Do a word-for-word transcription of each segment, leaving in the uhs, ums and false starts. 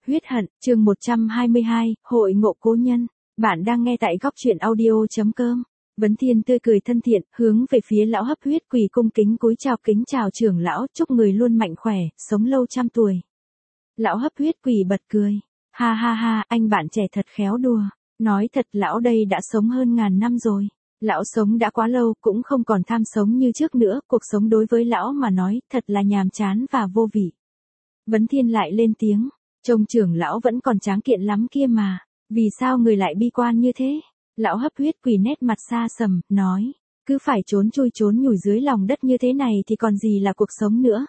Huyết hận, chương một trăm hai mươi hai, hội ngộ cố nhân. Bạn đang nghe tại góc truyện audio.com. Vấn Thiên tươi cười thân thiện, hướng về phía lão hấp huyết quỳ cung kính cúi chào kính chào trưởng lão, chúc người luôn mạnh khỏe, sống lâu trăm tuổi. Lão hấp huyết quỳ bật cười. Ha ha ha, anh bạn trẻ thật khéo đùa. Nói thật lão đây đã sống hơn ngàn năm rồi. Lão sống đã quá lâu, cũng không còn tham sống như trước nữa, cuộc sống đối với lão mà nói, thật là nhàm chán và vô vị. Vấn Thiên lại lên tiếng, trông trưởng lão vẫn còn tráng kiện lắm kia mà, vì sao người lại bi quan như thế? Lão hấp huyết quỳ nét mặt xa sầm, nói, cứ phải trốn chui trốn nhủi dưới lòng đất như thế này thì còn gì là cuộc sống nữa.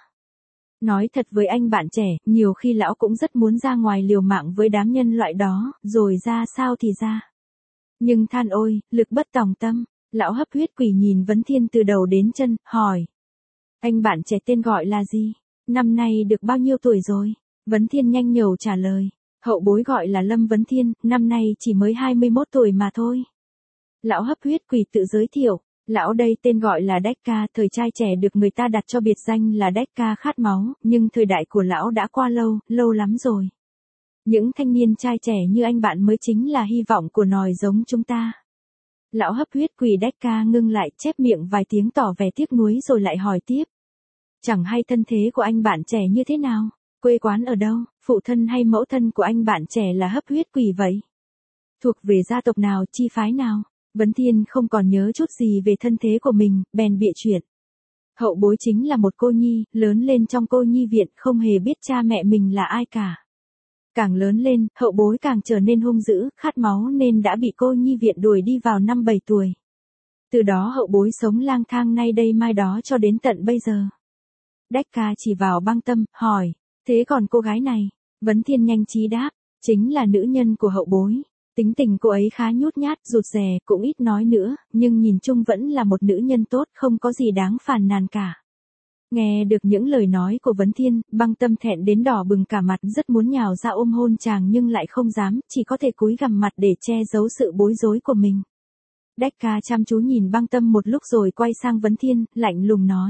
Nói thật với anh bạn trẻ, nhiều khi lão cũng rất muốn ra ngoài liều mạng với đám nhân loại đó, rồi ra sao thì ra. Nhưng than ôi, lực bất tòng tâm, lão hấp huyết quỳ nhìn Vấn Thiên từ đầu đến chân, hỏi. Anh bạn trẻ tên gọi là gì? Năm nay được bao nhiêu tuổi rồi? Vấn Thiên nhanh nhẩu trả lời. Hậu bối gọi là Lâm Vấn Thiên, năm nay chỉ mới hai mươi mốt tuổi mà thôi. Lão hấp huyết quỳ tự giới thiệu. Lão đây tên gọi là Đách Ca, thời trai trẻ được người ta đặt cho biệt danh là Đách Ca khát máu, nhưng thời đại của lão đã qua lâu, lâu lắm rồi. Những thanh niên trai trẻ như anh bạn mới chính là hy vọng của nòi giống chúng ta. Lão hấp huyết quỳ Đách Ca ngưng lại, chép miệng vài tiếng tỏ vẻ tiếc nuối rồi lại hỏi tiếp. Chẳng hay thân thế của anh bạn trẻ như thế nào, quê quán ở đâu, phụ thân hay mẫu thân của anh bạn trẻ là hấp huyết quỳ vậy? Thuộc về gia tộc nào, chi phái nào? Vấn Thiên không còn nhớ chút gì về thân thế của mình, bèn bịa chuyện. Hậu bối chính là một cô nhi, lớn lên trong cô nhi viện, không hề biết cha mẹ mình là ai cả. Càng lớn lên, hậu bối càng trở nên hung dữ, khát máu nên đã bị cô nhi viện đuổi đi vào năm bảy tuổi. Từ đó hậu bối sống lang thang nay đây mai đó cho đến tận bây giờ. Đách Ca chỉ vào Băng Tâm, hỏi, thế còn cô gái này? Vấn Thiên nhanh trí đáp, chính là nữ nhân của hậu bối. Tính tình cô ấy khá nhút nhát, rụt rè, cũng ít nói nữa, nhưng nhìn chung vẫn là một nữ nhân tốt, không có gì đáng phàn nàn cả. Nghe được những lời nói của Vấn Thiên, Băng Tâm thẹn đến đỏ bừng cả mặt, rất muốn nhào ra ôm hôn chàng nhưng lại không dám, chỉ có thể cúi gằm mặt để che giấu sự bối rối của mình. Đách Ca chăm chú nhìn Băng Tâm một lúc rồi quay sang Vấn Thiên, lạnh lùng nói.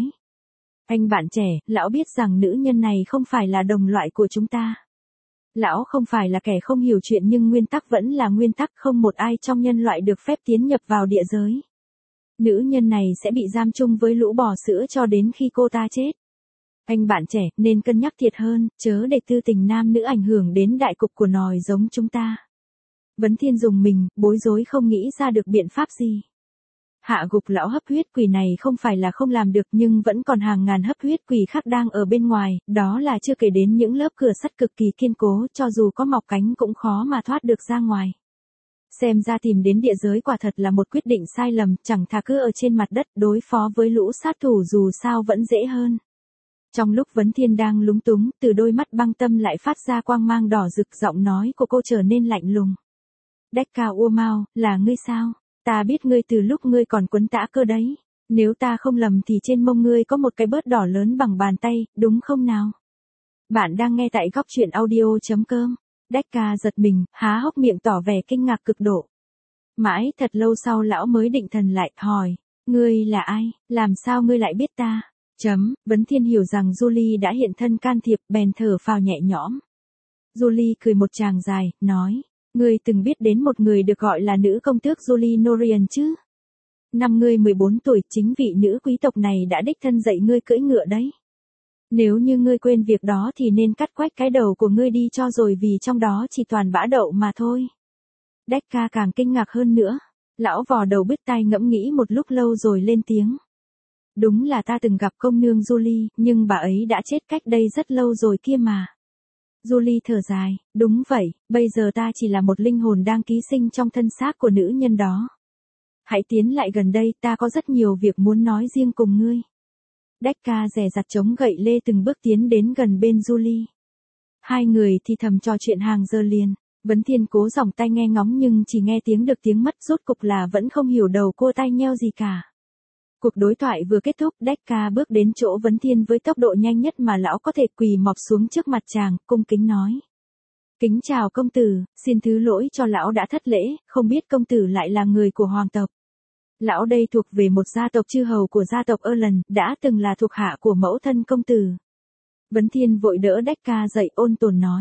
Anh bạn trẻ, lão biết rằng nữ nhân này không phải là đồng loại của chúng ta. Lão không phải là kẻ không hiểu chuyện nhưng nguyên tắc vẫn là nguyên tắc, không một ai trong nhân loại được phép tiến nhập vào địa giới. Nữ nhân này sẽ bị giam chung với lũ bò sữa cho đến khi cô ta chết. Anh bạn trẻ nên cân nhắc thiệt hơn, chớ để tư tình nam nữ ảnh hưởng đến đại cục của nòi giống chúng ta. Vấn Thiên dùng mình, bối rối không nghĩ ra được biện pháp gì. Hạ gục lão hấp huyết quỳ này không phải là không làm được nhưng vẫn còn hàng ngàn hấp huyết quỳ khác đang ở bên ngoài, đó là chưa kể đến những lớp cửa sắt cực kỳ kiên cố, cho dù có mọc cánh cũng khó mà thoát được ra ngoài. Xem ra tìm đến địa giới quả thật là một quyết định sai lầm, chẳng thà cứ ở trên mặt đất đối phó với lũ sát thủ dù sao vẫn dễ hơn. Trong lúc Vấn Thiên đang lúng túng, từ đôi mắt Băng Tâm lại phát ra quang mang đỏ rực, giọng nói của cô trở nên lạnh lùng. Đách Ca ua mau, là ngươi sao? Ta biết ngươi từ lúc ngươi còn quấn tã cơ đấy. Nếu ta không lầm thì trên mông ngươi có một cái bớt đỏ lớn bằng bàn tay, đúng không nào? Bạn đang nghe tại góc truyện audio.com. Đách Ca giật mình, há hốc miệng tỏ vẻ kinh ngạc cực độ. Mãi thật lâu sau lão mới định thần lại, hỏi. Ngươi là ai? Làm sao ngươi lại biết ta? Chấm, Vấn Thiên hiểu rằng Julie đã hiện thân can thiệp, bèn thở phào nhẹ nhõm. Julie cười một tràng dài, nói. Ngươi từng biết đến một người được gọi là nữ công tước Julie Norian chứ? Năm ngươi mười bốn tuổi, chính vị nữ quý tộc này đã đích thân dạy ngươi cưỡi ngựa đấy. Nếu như ngươi quên việc đó thì nên cắt quách cái đầu của ngươi đi cho rồi vì trong đó chỉ toàn bã đậu mà thôi. Đách Ca càng kinh ngạc hơn nữa. Lão vò đầu bứt tai ngẫm nghĩ một lúc lâu rồi lên tiếng. Đúng là ta từng gặp công nương Julie, nhưng bà ấy đã chết cách đây rất lâu rồi kia mà. Julie thở dài, đúng vậy, bây giờ ta chỉ là một linh hồn đang ký sinh trong thân xác của nữ nhân đó. Hãy tiến lại gần đây, ta có rất nhiều việc muốn nói riêng cùng ngươi. Đách Ca dè dặt chống gậy lê từng bước tiến đến gần bên Julie. Hai người thì thầm trò chuyện hàng giờ liền, Vấn Thiên cố giỏng tai nghe ngóng nhưng chỉ nghe tiếng được tiếng mất, rốt cục là vẫn không hiểu đầu cô tai nheo gì cả. Cuộc đối thoại vừa kết thúc, Đách Ca bước đến chỗ Vấn Thiên với tốc độ nhanh nhất mà lão có thể, quỳ mọp xuống trước mặt chàng, cung kính nói. Kính chào công tử, xin thứ lỗi cho lão đã thất lễ, không biết công tử lại là người của hoàng tộc. Lão đây thuộc về một gia tộc chư hầu của gia tộc Erlen, đã từng là thuộc hạ của mẫu thân công tử. Vấn Thiên vội đỡ Đách Ca dậy ôn tồn nói.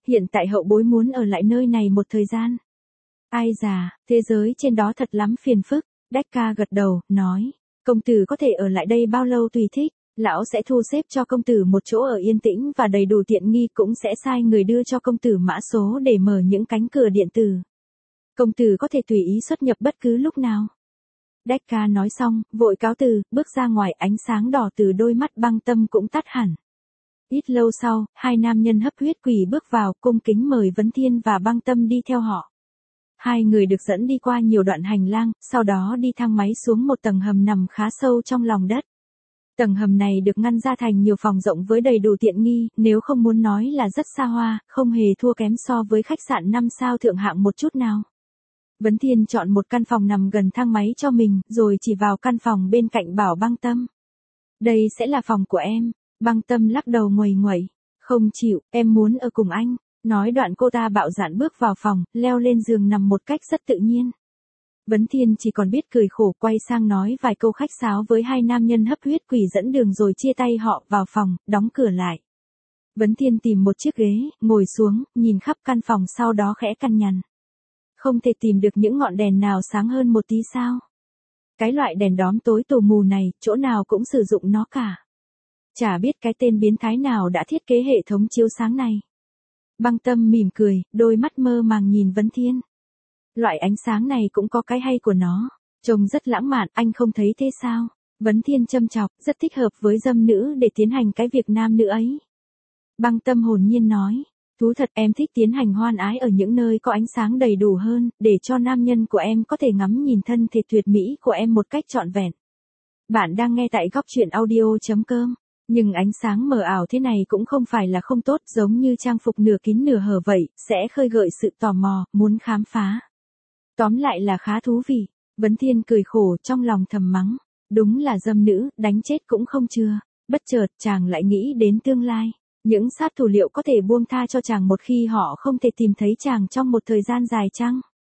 hiện tại hậu bối muốn ở lại nơi này một thời gian. Ai già, thế giới trên đó thật lắm phiền phức. Decca gật đầu, nói, công tử có thể ở lại đây bao lâu tùy thích, lão sẽ thu xếp cho công tử một chỗ ở yên tĩnh và đầy đủ tiện nghi, cũng sẽ sai người đưa cho công tử mã số để mở những cánh cửa điện tử. Công tử có thể tùy ý xuất nhập bất cứ lúc nào. Decca nói xong, vội cáo từ, bước ra ngoài, ánh sáng đỏ từ đôi mắt Băng Tâm cũng tắt hẳn. Ít lâu sau, hai nam nhân hấp huyết quỷ bước vào, cung kính mời Vấn Thiên và Băng Tâm đi theo họ. Hai người được dẫn đi qua nhiều đoạn hành lang, sau đó đi thang máy xuống một tầng hầm nằm khá sâu trong lòng đất. Tầng hầm này được ngăn ra thành nhiều phòng rộng với đầy đủ tiện nghi, nếu không muốn nói là rất xa hoa, không hề thua kém so với khách sạn năm sao thượng hạng một chút nào. Vấn Thiên chọn một căn phòng nằm gần thang máy cho mình, rồi chỉ vào căn phòng bên cạnh bảo Băng Tâm. Đây sẽ là phòng của em. Băng Tâm lắc đầu nguầy nguẩy. Không chịu, em muốn ở cùng anh. Nói đoạn cô ta bạo dạn bước vào phòng, leo lên giường nằm một cách rất tự nhiên. Vấn Thiên chỉ còn biết cười khổ, quay sang nói vài câu khách sáo với hai nam nhân hấp huyết quỷ dẫn đường rồi chia tay họ vào phòng, đóng cửa lại. Vấn Thiên tìm một chiếc ghế, ngồi xuống, nhìn khắp căn phòng, sau đó khẽ cằn nhằn. Không thể tìm được những ngọn đèn nào sáng hơn một tí sao? Cái loại đèn đóm tối tù mù này, chỗ nào cũng sử dụng nó cả. Chả biết cái tên biến thái nào đã thiết kế hệ thống chiếu sáng này. Băng Tâm mỉm cười, đôi mắt mơ màng nhìn Vấn Thiên. Loại ánh sáng này cũng có cái hay của nó, trông rất lãng mạn, anh không thấy thế sao? Vấn Thiên châm chọc, rất thích hợp với dâm nữ để tiến hành cái việc nam nữ ấy. Băng Tâm hồn nhiên nói, thú thật, em thích tiến hành hoan ái ở những nơi có ánh sáng đầy đủ hơn, để cho nam nhân của em có thể ngắm nhìn thân thể tuyệt mỹ của em một cách trọn vẹn. Bạn đang nghe tại góc truyện audio chấm com. Nhưng ánh sáng mờ ảo thế này cũng không phải là không tốt, giống như trang phục nửa kín nửa hở vậy, sẽ khơi gợi sự tò mò, muốn khám phá. Tóm lại là khá thú vị. Vấn Thiên cười khổ, trong lòng thầm mắng. Đúng là dâm nữ, đánh chết cũng không chưa. Bất chợt, chàng lại nghĩ đến tương lai. Những sát thủ liệu có thể buông tha cho chàng một khi họ không thể tìm thấy chàng trong một thời gian dài chăng?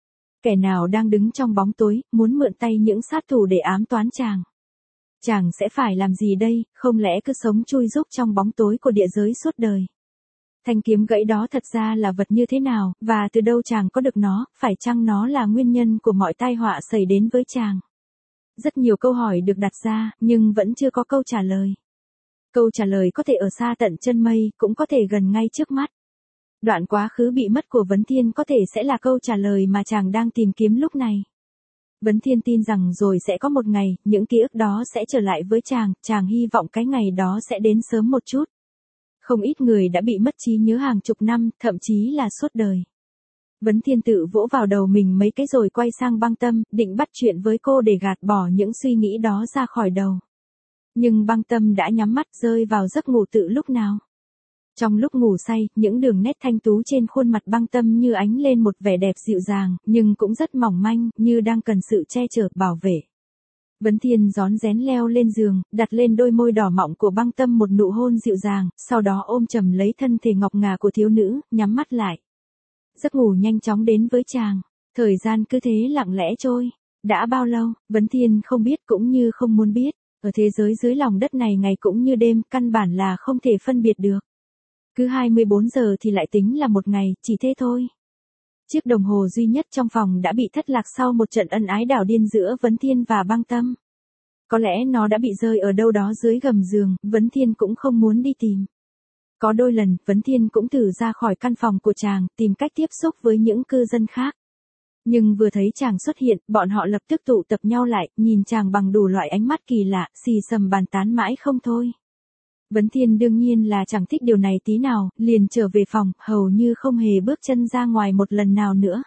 Kẻ nào đang đứng trong bóng tối, muốn mượn tay những sát thủ để ám toán chàng? Chàng sẽ phải làm gì đây, không lẽ cứ sống chui rúc trong bóng tối của địa giới suốt đời? Thanh kiếm gãy đó thật ra là vật như thế nào, và từ đâu chàng có được nó, phải chăng nó là nguyên nhân của mọi tai họa xảy đến với chàng? Rất nhiều câu hỏi được đặt ra, nhưng vẫn chưa có câu trả lời. Câu trả lời có thể ở xa tận chân mây, cũng có thể gần ngay trước mắt. Đoạn quá khứ bị mất của Vấn Thiên có thể sẽ là câu trả lời mà chàng đang tìm kiếm lúc này. Vấn Thiên tin rằng rồi sẽ có một ngày, những ký ức đó sẽ trở lại với chàng, chàng hy vọng cái ngày đó sẽ đến sớm một chút. Không ít người đã bị mất trí nhớ hàng chục năm, thậm chí là suốt đời. Vấn Thiên tự vỗ vào đầu mình mấy cái rồi quay sang Băng Tâm, định bắt chuyện với cô để gạt bỏ những suy nghĩ đó ra khỏi đầu. Nhưng Băng Tâm đã nhắm mắt rơi vào giấc ngủ tự lúc nào. Trong lúc ngủ say, những đường nét thanh tú trên khuôn mặt Băng Tâm như ánh lên một vẻ đẹp dịu dàng, nhưng cũng rất mỏng manh, như đang cần sự che chở, bảo vệ. Vấn Thiên rón rén leo lên giường, đặt lên đôi môi đỏ mọng của Băng Tâm một nụ hôn dịu dàng, sau đó ôm chầm lấy thân thể ngọc ngà của thiếu nữ, nhắm mắt lại. Giấc ngủ nhanh chóng đến với chàng. Thời gian cứ thế lặng lẽ trôi. Đã bao lâu, Vấn Thiên không biết cũng như không muốn biết. Ở thế giới dưới lòng đất này ngày cũng như đêm, căn bản là không thể phân biệt được. Cứ hai mươi bốn giờ thì lại tính là một ngày, chỉ thế thôi. Chiếc đồng hồ duy nhất trong phòng đã bị thất lạc sau một trận ân ái đảo điên giữa Vấn Thiên và Băng Tâm. Có lẽ nó đã bị rơi ở đâu đó dưới gầm giường, Vấn Thiên cũng không muốn đi tìm. Có đôi lần, Vấn Thiên cũng thử ra khỏi căn phòng của chàng, tìm cách tiếp xúc với những cư dân khác. Nhưng vừa thấy chàng xuất hiện, bọn họ lập tức tụ tập nhau lại, nhìn chàng bằng đủ loại ánh mắt kỳ lạ, xì xầm bàn tán mãi không thôi. Vấn Thiên đương nhiên là chẳng thích điều này tí nào, liền trở về phòng, hầu như không hề bước chân ra ngoài một lần nào nữa.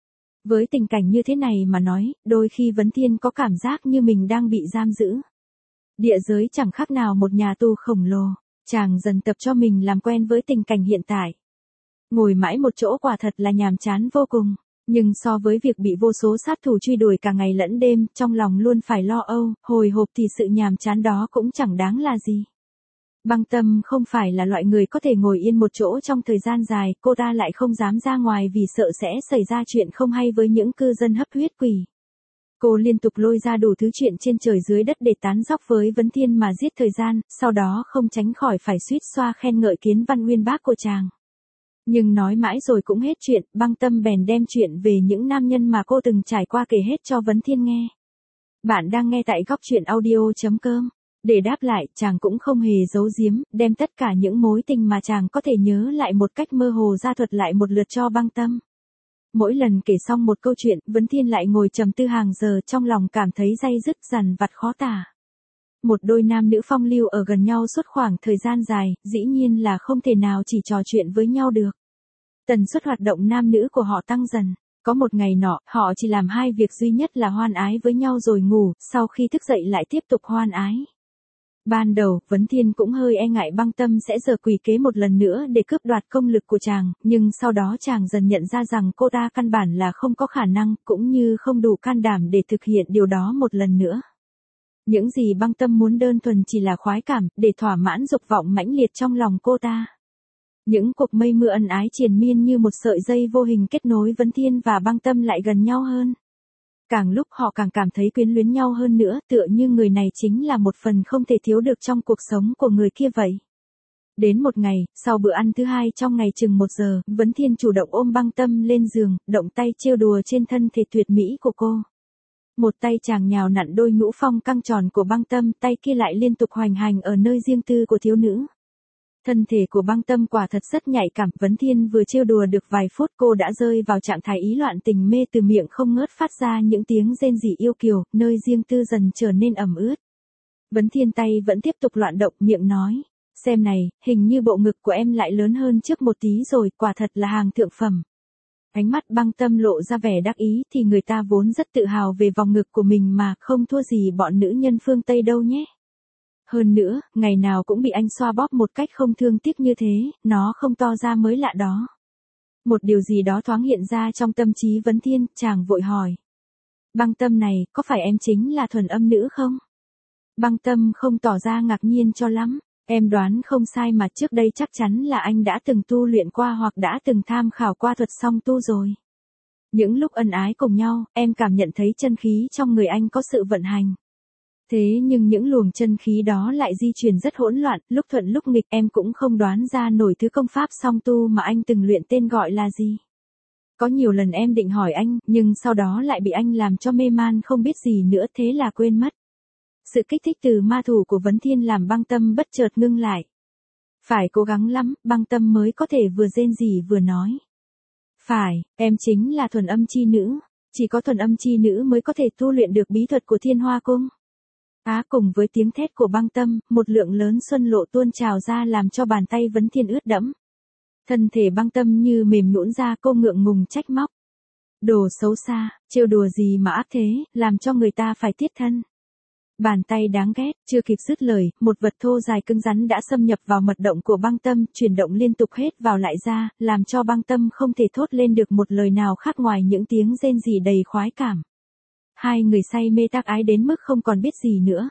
Với tình cảnh như thế này mà nói, đôi khi Vấn Thiên có cảm giác như mình đang bị giam giữ. Địa giới chẳng khác nào một nhà tù khổng lồ, chàng dần tập cho mình làm quen với tình cảnh hiện tại. Ngồi mãi một chỗ quả thật là nhàm chán vô cùng, nhưng so với việc bị vô số sát thủ truy đuổi cả ngày lẫn đêm, trong lòng luôn phải lo âu, hồi hộp thì sự nhàm chán đó cũng chẳng đáng là gì. Băng Tâm không phải là loại người có thể ngồi yên một chỗ trong thời gian dài, cô ta lại không dám ra ngoài vì sợ sẽ xảy ra chuyện không hay với những cư dân hấp huyết quỷ. Cô liên tục lôi ra đủ thứ chuyện trên trời dưới đất để tán dóc với Vấn Thiên mà giết thời gian, sau đó không tránh khỏi phải suýt xoa khen ngợi kiến văn uyên bác của chàng. Nhưng nói mãi rồi cũng hết chuyện, Băng Tâm bèn đem chuyện về những nam nhân mà cô từng trải qua kể hết cho Vấn Thiên nghe. Bạn đang nghe tại góc truyện audio.com. Để đáp lại, chàng cũng không hề giấu giếm, đem tất cả những mối tình mà chàng có thể nhớ lại một cách mơ hồ ra thuật lại một lượt cho Băng Tâm. Mỗi lần kể xong một câu chuyện, Vấn Thiên lại ngồi trầm tư hàng giờ, trong lòng cảm thấy day dứt dằn vặt khó tả. Một đôi nam nữ phong lưu ở gần nhau suốt khoảng thời gian dài, dĩ nhiên là không thể nào chỉ trò chuyện với nhau được. Tần suất hoạt động nam nữ của họ tăng dần. Có một ngày nọ, họ chỉ làm hai việc duy nhất là hoan ái với nhau rồi ngủ, sau khi thức dậy lại tiếp tục hoan ái. Ban đầu, Vấn Thiên cũng hơi e ngại Băng Tâm sẽ giở quỷ kế một lần nữa để cướp đoạt công lực của chàng, nhưng sau đó chàng dần nhận ra rằng cô ta căn bản là không có khả năng, cũng như không đủ can đảm để thực hiện điều đó một lần nữa. Những gì Băng Tâm muốn đơn thuần chỉ là khoái cảm, để thỏa mãn dục vọng mãnh liệt trong lòng cô ta. Những cuộc mây mưa ân ái triền miên như một sợi dây vô hình kết nối Vấn Thiên và Băng Tâm lại gần nhau hơn. Càng lúc họ càng cảm thấy quyến luyến nhau hơn nữa, tựa như người này chính là một phần không thể thiếu được trong cuộc sống của người kia vậy. Đến một ngày, sau bữa ăn thứ hai trong ngày chừng một giờ, Vấn Thiên chủ động ôm Băng Tâm lên giường, động tay trêu đùa trên thân thể tuyệt mỹ của cô. Một tay chàng nhào nặn đôi nhũ phong căng tròn của Băng Tâm, tay kia lại liên tục hoành hành ở nơi riêng tư của thiếu nữ. Thân thể của Băng Tâm quả thật rất nhạy cảm, Vấn Thiên vừa trêu đùa được vài phút cô đã rơi vào trạng thái ý loạn tình mê, từ miệng không ngớt phát ra những tiếng rên rỉ yêu kiều, nơi riêng tư dần trở nên ẩm ướt. Vấn Thiên tay vẫn tiếp tục loạn động, miệng nói, xem này, hình như bộ ngực của em lại lớn hơn trước một tí rồi, quả thật là hàng thượng phẩm. Ánh mắt Băng Tâm lộ ra vẻ đắc ý, thì người ta vốn rất tự hào về vòng ngực của mình mà, không thua gì bọn nữ nhân phương Tây đâu nhé. Hơn nữa, ngày nào cũng bị anh xoa bóp một cách không thương tiếc như thế, nó không to ra mới lạ đó. Một điều gì đó thoáng hiện ra trong tâm trí Vấn Thiên, chàng vội hỏi. Băng Tâm này, có phải em chính là thuần âm nữ không? Băng Tâm không tỏ ra ngạc nhiên cho lắm. Em đoán không sai mà, trước đây chắc chắn là anh đã từng tu luyện qua hoặc đã từng tham khảo qua thuật song tu rồi. Những lúc ân ái cùng nhau, em cảm nhận thấy chân khí trong người anh có sự vận hành. Thế nhưng những luồng chân khí đó lại di chuyển rất hỗn loạn, lúc thuận lúc nghịch, em cũng không đoán ra nổi thứ công pháp song tu mà anh từng luyện tên gọi là gì. Có nhiều lần em định hỏi anh, nhưng sau đó lại bị anh làm cho mê man không biết gì nữa, thế là quên mất. Sự kích thích từ ma thủ của Vấn Thiên làm Băng Tâm bất chợt ngưng lại. Phải cố gắng lắm, Băng Tâm mới có thể vừa rên rỉ vừa nói. Phải, em chính là thuần âm chi nữ, chỉ có thuần âm chi nữ mới có thể tu luyện được bí thuật của Thiên Hoa Cung. Á, cùng với tiếng thét của Băng Tâm, một lượng lớn xuân lộ tuôn trào ra làm cho bàn tay Vấn Thiên ướt đẫm. Thân thể Băng Tâm như mềm nhũn ra, cô ngượng ngùng trách móc. Đồ xấu xa, trêu đùa gì mà ác thế, làm cho người ta phải tiết thân. Bàn tay đáng ghét, chưa kịp dứt lời, một vật thô dài cứng rắn đã xâm nhập vào mật động của Băng Tâm, chuyển động liên tục hết vào lại ra, làm cho Băng Tâm không thể thốt lên được một lời nào khác ngoài những tiếng rên rỉ đầy khoái cảm. Hai người say mê tác ái đến mức không còn biết gì nữa.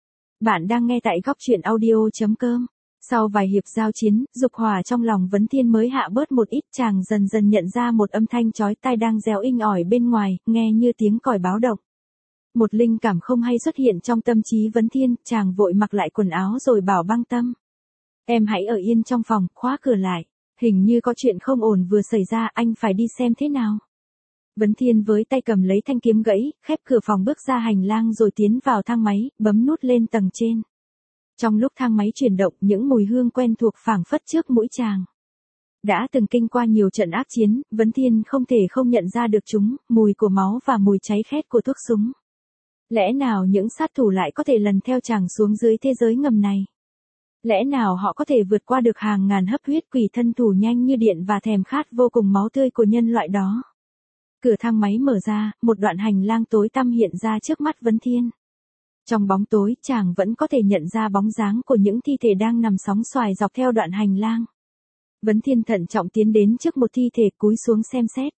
Bạn đang nghe tại góc truyện audio.com. Sau vài hiệp giao chiến, dục hỏa trong lòng Vấn Thiên mới hạ bớt một ít, chàng dần dần nhận ra một âm thanh chói tai đang réo inh ỏi bên ngoài, nghe như tiếng còi báo động. Một linh cảm không hay xuất hiện trong tâm trí Vấn Thiên, chàng vội mặc lại quần áo rồi bảo Băng Tâm. Em hãy ở yên trong phòng, khóa cửa lại. Hình như có chuyện không ổn vừa xảy ra, anh phải đi xem thế nào. Vấn Thiên với tay cầm lấy thanh kiếm gãy, khép cửa phòng bước ra hành lang rồi tiến vào thang máy, bấm nút lên tầng trên. Trong lúc thang máy chuyển động, những mùi hương quen thuộc phảng phất trước mũi chàng. Đã từng kinh qua nhiều trận ác chiến, Vấn Thiên không thể không nhận ra được chúng, mùi của máu và mùi cháy khét của thuốc súng. Lẽ nào những sát thủ lại có thể lần theo chàng xuống dưới thế giới ngầm này? Lẽ nào họ có thể vượt qua được hàng ngàn hấp huyết quỷ thân thủ nhanh như điện và thèm khát vô cùng máu tươi của nhân loại đó? Cửa thang máy mở ra, một đoạn hành lang tối tăm hiện ra trước mắt Vấn Thiên. Trong bóng tối, chàng vẫn có thể nhận ra bóng dáng của những thi thể đang nằm sóng xoài dọc theo đoạn hành lang. Vấn Thiên thận trọng tiến đến trước một thi thể, cúi xuống xem xét.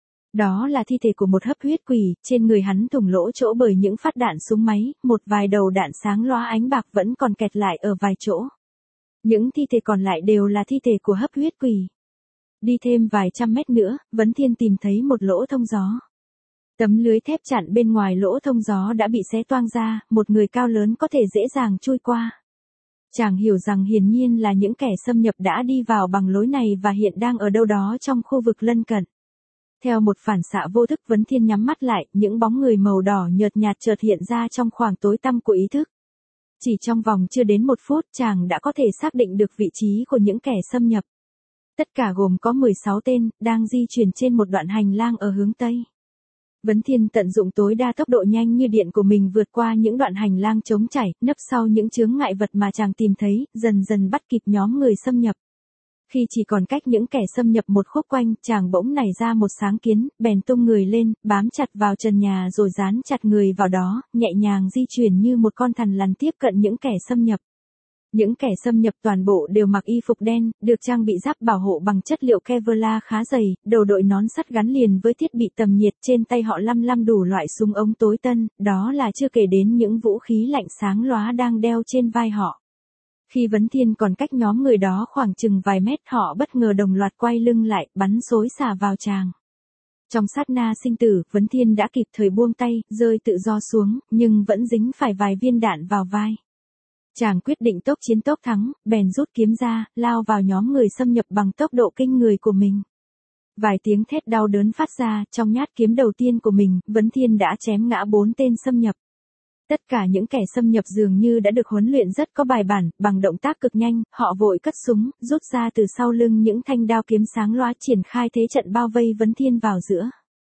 Đó là thi thể của một hấp huyết quỷ, trên người hắn thủng lỗ chỗ bởi những phát đạn súng máy, một vài đầu đạn sáng lóa ánh bạc vẫn còn kẹt lại ở vài chỗ. Những thi thể còn lại đều là thi thể của hấp huyết quỷ. Đi thêm vài trăm mét nữa, Vấn Thiên tìm thấy một lỗ thông gió. Tấm lưới thép chặn bên ngoài lỗ thông gió đã bị xé toang ra, một người cao lớn có thể dễ dàng chui qua. Chàng hiểu rằng hiển nhiên là những kẻ xâm nhập đã đi vào bằng lối này và hiện đang ở đâu đó trong khu vực lân cận. Theo một phản xạ vô thức, Vấn Thiên nhắm mắt lại, những bóng người màu đỏ nhợt nhạt chợt hiện ra trong khoảng tối tăm của ý thức. Chỉ trong vòng chưa đến một phút, chàng đã có thể xác định được vị trí của những kẻ xâm nhập. Tất cả gồm có mười sáu tên, đang di chuyển trên một đoạn hành lang ở hướng Tây. Vấn Thiên tận dụng tối đa tốc độ nhanh như điện của mình vượt qua những đoạn hành lang trống trải, nấp sau những chướng ngại vật mà chàng tìm thấy, dần dần bắt kịp nhóm người xâm nhập. Khi chỉ còn cách những kẻ xâm nhập một khúc quanh, chàng bỗng nảy ra một sáng kiến, bèn tung người lên, bám chặt vào trần nhà rồi dán chặt người vào đó, nhẹ nhàng di chuyển như một con thằn lằn tiếp cận những kẻ xâm nhập. Những kẻ xâm nhập toàn bộ đều mặc y phục đen, được trang bị giáp bảo hộ bằng chất liệu Kevlar khá dày, đầu đội nón sắt gắn liền với thiết bị tầm nhiệt, trên tay họ lăm lăm đủ loại súng ống tối tân, đó là chưa kể đến những vũ khí lạnh sáng lóa đang đeo trên vai họ. Khi Vấn Thiên còn cách nhóm người đó khoảng chừng vài mét, họ bất ngờ đồng loạt quay lưng lại, bắn xối xả vào chàng. Trong sát na sinh tử, Vấn Thiên đã kịp thời buông tay, rơi tự do xuống, nhưng vẫn dính phải vài viên đạn vào vai. Chàng quyết định tốc chiến tốc thắng, bèn rút kiếm ra, lao vào nhóm người xâm nhập bằng tốc độ kinh người của mình. Vài tiếng thét đau đớn phát ra, trong nhát kiếm đầu tiên của mình, Vấn Thiên đã chém ngã bốn tên xâm nhập. Tất cả những kẻ xâm nhập dường như đã được huấn luyện rất có bài bản, bằng động tác cực nhanh, họ vội cất súng, rút ra từ sau lưng những thanh đao kiếm sáng loá, triển khai thế trận bao vây Vấn Thiên vào giữa.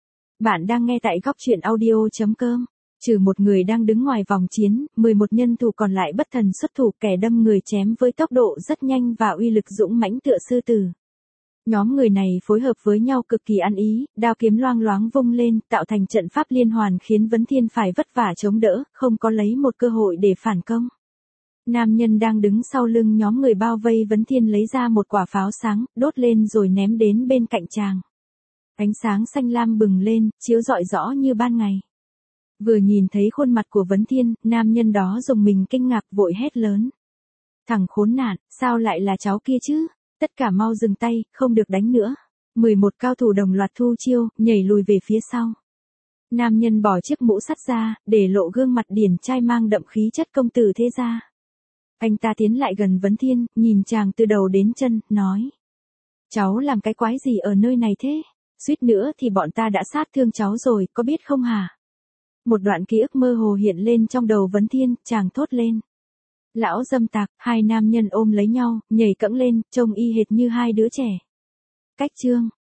Bạn đang nghe tại góc truyện audio chấm com. Trừ một người đang đứng ngoài vòng chiến, mười một nhân thủ còn lại bất thần xuất thủ, kẻ đâm người chém với tốc độ rất nhanh và uy lực dũng mãnh tựa sư tử. Nhóm người này phối hợp với nhau cực kỳ ăn ý, đao kiếm loang loáng vung lên, tạo thành trận pháp liên hoàn khiến Vấn Thiên phải vất vả chống đỡ, không có lấy một cơ hội để phản công. Nam nhân đang đứng sau lưng nhóm người bao vây Vấn Thiên lấy ra một quả pháo sáng, đốt lên rồi ném đến bên cạnh chàng. Ánh sáng xanh lam bừng lên, chiếu rọi rõ như ban ngày. Vừa nhìn thấy khuôn mặt của Vấn Thiên, nam nhân đó rùng mình kinh ngạc, vội hét lớn. Thằng khốn nạn, sao lại là cháu kia chứ? Tất cả mau dừng tay, không được đánh nữa. mười một cao thủ đồng loạt thu chiêu, nhảy lùi về phía sau. Nam nhân bỏ chiếc mũ sắt ra, để lộ gương mặt điển trai mang đậm khí chất công tử thế gia. Anh ta tiến lại gần Vấn Thiên, nhìn chàng từ đầu đến chân, nói. Cháu làm cái quái gì ở nơi này thế? Suýt nữa thì bọn ta đã sát thương cháu rồi, có biết không hả? Một đoạn ký ức mơ hồ hiện lên trong đầu Vấn Thiên, chàng thốt lên. Lão dâm tặc, hai nam nhân ôm lấy nhau, nhảy cẫng lên, trông y hệt như hai đứa trẻ. Cách chương